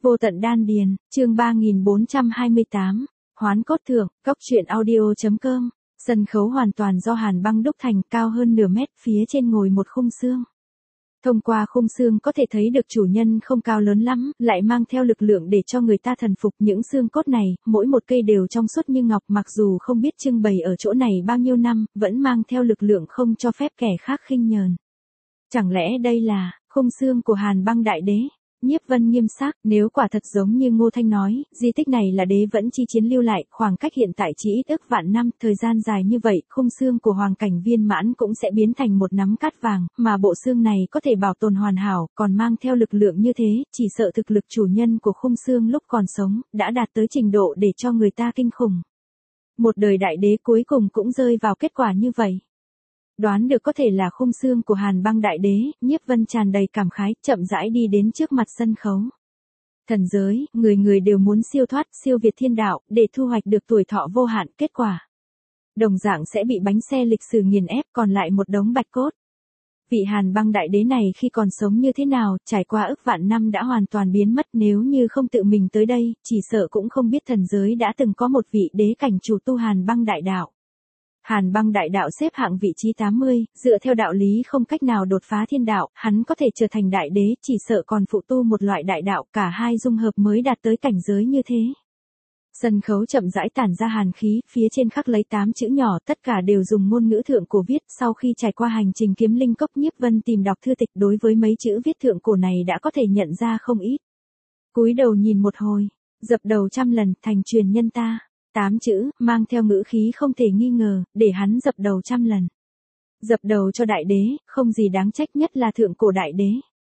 Vô tận đan điền, chương 3428, hoán cốt thượng, góc truyện audio.com, sân khấu hoàn toàn do hàn băng đúc thành, cao hơn nửa mét, phía trên ngồi một khung xương. Thông qua khung xương có thể thấy được chủ nhân không cao lớn lắm, lại mang theo lực lượng để cho người ta thần phục. Những xương cốt này, mỗi một cây đều trong suốt như ngọc, mặc dù không biết trưng bày ở chỗ này bao nhiêu năm, vẫn mang theo lực lượng không cho phép kẻ khác khinh nhờn. Chẳng lẽ đây là khung xương của Hàn Băng Đại Đế? Nhiếp Vân nghiêm sắc, nếu quả thật giống như Ngô Thanh nói, di tích này là đế vẫn chi chiến lưu lại, khoảng cách hiện tại chỉ ít ức vạn năm, thời gian dài như vậy, khung xương của hoàng cảnh viên mãn cũng sẽ biến thành một nắm cát vàng, mà bộ xương này có thể bảo tồn hoàn hảo, còn mang theo lực lượng như thế, chỉ sợ thực lực chủ nhân của khung xương lúc còn sống, đã đạt tới trình độ để cho người ta kinh khủng. Một đời đại đế cuối cùng cũng rơi vào kết quả như vậy. Đoán được có thể là khung xương của Hàn Băng Đại Đế, Nhiếp Vân tràn đầy cảm khái, chậm rãi đi đến trước mặt sân khấu. Thần giới, người người đều muốn siêu thoát, siêu việt thiên đạo, để thu hoạch được tuổi thọ vô hạn, kết quả đồng dạng sẽ bị bánh xe lịch sử nghiền ép, còn lại một đống bạch cốt. Vị Hàn Băng Đại Đế này khi còn sống như thế nào, trải qua ức vạn năm đã hoàn toàn biến mất, nếu như không tự mình tới đây, chỉ sợ cũng không biết thần giới đã từng có một vị đế cảnh chủ tu Hàn Băng Đại Đạo. Hàn Băng Đại Đạo xếp hạng vị trí 80, dựa theo đạo lý không cách nào đột phá thiên đạo, hắn có thể trở thành đại đế, chỉ sợ còn phụ tu một loại đại đạo, cả hai dung hợp mới đạt tới cảnh giới như thế. Sân khấu chậm rãi tản ra hàn khí, phía trên khắc lấy 8 chữ nhỏ, tất cả đều dùng ngôn ngữ thượng cổ viết, sau khi trải qua hành trình kiếm linh cốc, Nhiếp Vân tìm đọc thư tịch, đối với mấy chữ viết thượng cổ này đã có thể nhận ra không ít. Cúi đầu nhìn một hồi, dập đầu 100 lần, thành truyền nhân ta. 8 chữ, mang theo ngữ khí không thể nghi ngờ, để hắn dập đầu 100 lần. Dập đầu cho đại đế, không gì đáng trách, nhất là thượng cổ đại đế.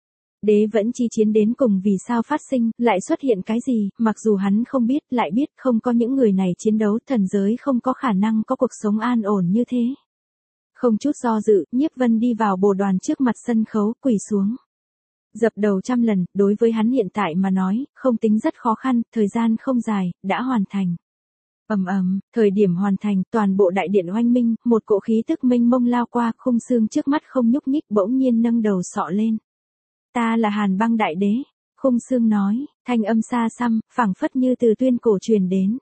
Đế vẫn chi chiến đến cùng, vì sao phát sinh, lại xuất hiện cái gì, mặc dù hắn không biết, lại biết không có những người này chiến đấu, thần giới không có khả năng có cuộc sống an ổn như thế. Không chút do dự, Nhiếp Vân đi vào bồ đoàn trước mặt sân khấu, quỳ xuống. Dập đầu 100 lần, đối với hắn hiện tại mà nói, không tính rất khó khăn, thời gian không dài, đã hoàn thành. Thời điểm hoàn thành, toàn bộ đại điện oanh minh, một cỗ khí tức mênh mông lao qua, khung xương trước mắt không nhúc nhích, bỗng nhiên nâng đầu sọ lên. Ta là Hàn Băng Đại Đế, khung xương nói, thanh âm xa xăm, phảng phất như từ tuyên cổ truyền đến.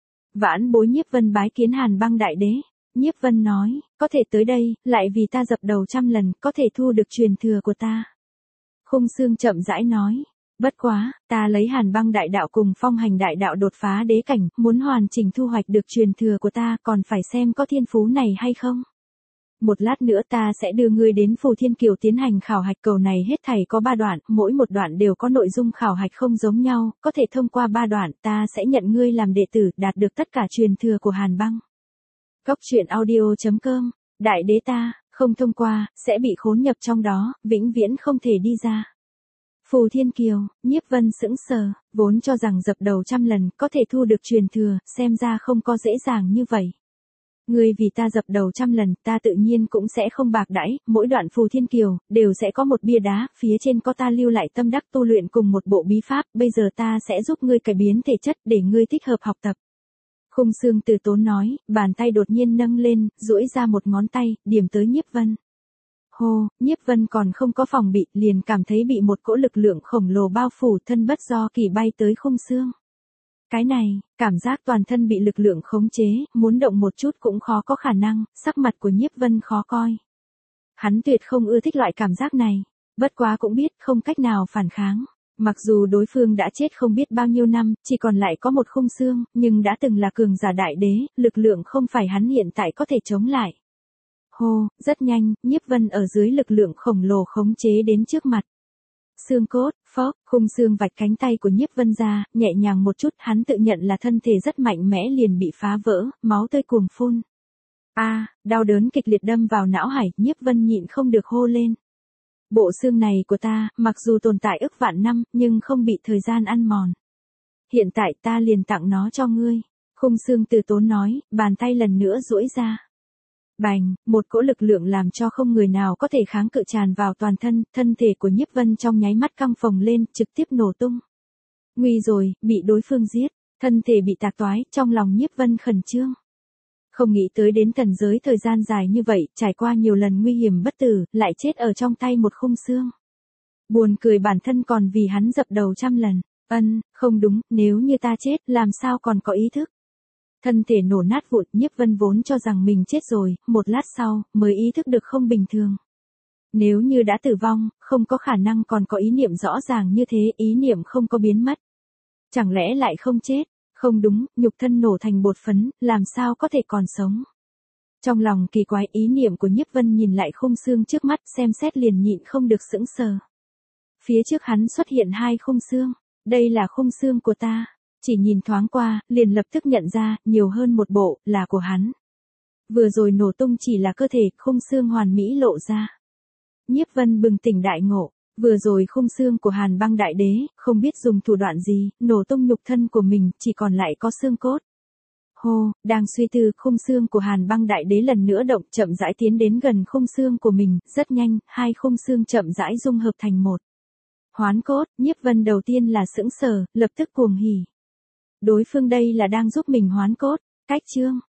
Vãn bối Nhiếp Vân bái kiến Hàn Băng Đại Đế. Nhiếp Vân nói, có thể tới đây, lại vì ta dập đầu 100 lần, có thể thu được truyền thừa của ta. Khung xương chậm rãi nói. Bất quá, ta lấy Hàn Băng Đại Đạo cùng Phong Hành Đại Đạo đột phá đế cảnh, muốn hoàn chỉnh thu hoạch được truyền thừa của ta, còn phải xem có thiên phú này hay không. Một lát nữa ta sẽ đưa ngươi đến Phù Thiên Kiều tiến hành khảo hạch, cầu này hết thảy có 3 đoạn, mỗi một đoạn đều có nội dung khảo hạch không giống nhau, có thể thông qua 3 đoạn, ta sẽ nhận ngươi làm đệ tử, đạt được tất cả truyền thừa của Hàn Băng. Góc truyện audio.com, đại đế ta, không thông qua, sẽ bị khốn nhập trong đó, vĩnh viễn không thể đi ra. Phù Thiên Kiều, Nhiếp Vân sững sờ, vốn cho rằng dập đầu 100 lần có thể thu được truyền thừa, xem ra không có dễ dàng như vậy. Ngươi vì ta dập đầu 100 lần, ta tự nhiên cũng sẽ không bạc đãi, mỗi đoạn Phù Thiên Kiều đều sẽ có một bia đá, phía trên có ta lưu lại tâm đắc tu luyện cùng một bộ bí pháp, bây giờ ta sẽ giúp ngươi cải biến thể chất để ngươi thích hợp học tập. Khung xương từ tốn nói, bàn tay đột nhiên nâng lên, duỗi ra một ngón tay, điểm tới Nhiếp Vân. Hô, Nhiếp Vân còn không có phòng bị, liền cảm thấy bị một cỗ lực lượng khổng lồ bao phủ, thân bất do kỳ bay tới khung xương. Cái này, cảm giác toàn thân bị lực lượng khống chế, muốn động một chút cũng khó có khả năng, sắc mặt của Nhiếp Vân khó coi. Hắn tuyệt không ưa thích loại cảm giác này, bất quá cũng biết không cách nào phản kháng. Mặc dù đối phương đã chết không biết bao nhiêu năm, chỉ còn lại có một khung xương, nhưng đã từng là cường giả đại đế, lực lượng không phải hắn hiện tại có thể chống lại. Hô, rất nhanh, Nhiếp Vân ở dưới lực lượng khổng lồ khống chế đến trước mặt. Xương cốt, phốc, khung xương vạch cánh tay của Nhiếp Vân ra, nhẹ nhàng một chút, hắn tự nhận là thân thể rất mạnh mẽ liền bị phá vỡ, máu tươi cuồng phun. Đau đớn kịch liệt đâm vào não hải, Nhiếp Vân nhịn không được hô lên. Bộ xương này của ta, mặc dù tồn tại ức vạn năm, nhưng không bị thời gian ăn mòn. Hiện tại ta liền tặng nó cho ngươi. Khung xương từ tốn nói, bàn tay lần nữa duỗi ra. Bành, một cỗ lực lượng làm cho không người nào có thể kháng cự tràn vào toàn thân, thân thể của Nhiếp Vân trong nháy mắt căng phồng lên, trực tiếp nổ tung. Nguy rồi, bị đối phương giết, thân thể bị tạc toái, trong lòng Nhiếp Vân khẩn trương. Không nghĩ tới đến thần giới thời gian dài như vậy, trải qua nhiều lần nguy hiểm bất tử, lại chết ở trong tay một khung xương. Buồn cười bản thân còn vì hắn dập đầu 100 lần. Không đúng, nếu như ta chết, làm sao còn có ý thức? Thân thể nổ nát vụn, Nhiếp Vân vốn cho rằng mình chết rồi, một lát sau, mới ý thức được không bình thường. Nếu như đã tử vong, không có khả năng còn có ý niệm rõ ràng như thế, ý niệm không có biến mất. Chẳng lẽ lại không chết? Không đúng, nhục thân nổ thành bột phấn, làm sao có thể còn sống? Trong lòng kỳ quái, ý niệm của Nhiếp Vân nhìn lại khung xương trước mắt, xem xét liền nhịn không được sững sờ. Phía trước hắn xuất hiện hai khung xương. Đây là khung xương của ta. Chỉ nhìn thoáng qua, liền lập tức nhận ra, nhiều hơn một bộ, là của hắn. Vừa rồi nổ tung chỉ là cơ thể, khung xương hoàn mỹ lộ ra. Nhiếp Vân bừng tỉnh đại ngộ. Vừa rồi khung xương của Hàn Băng Đại Đế, không biết dùng thủ đoạn gì, nổ tung nhục thân của mình, chỉ còn lại có xương cốt. Hô, đang suy tư, khung xương của Hàn Băng Đại Đế lần nữa động, chậm rãi tiến đến gần khung xương của mình, rất nhanh, hai khung xương chậm rãi dung hợp thành một. Hoán cốt, Nhiếp Vân đầu tiên là sững sờ, lập tức cuồng hỉ. Đối phương đây là đang giúp mình hoán cốt. Cách chương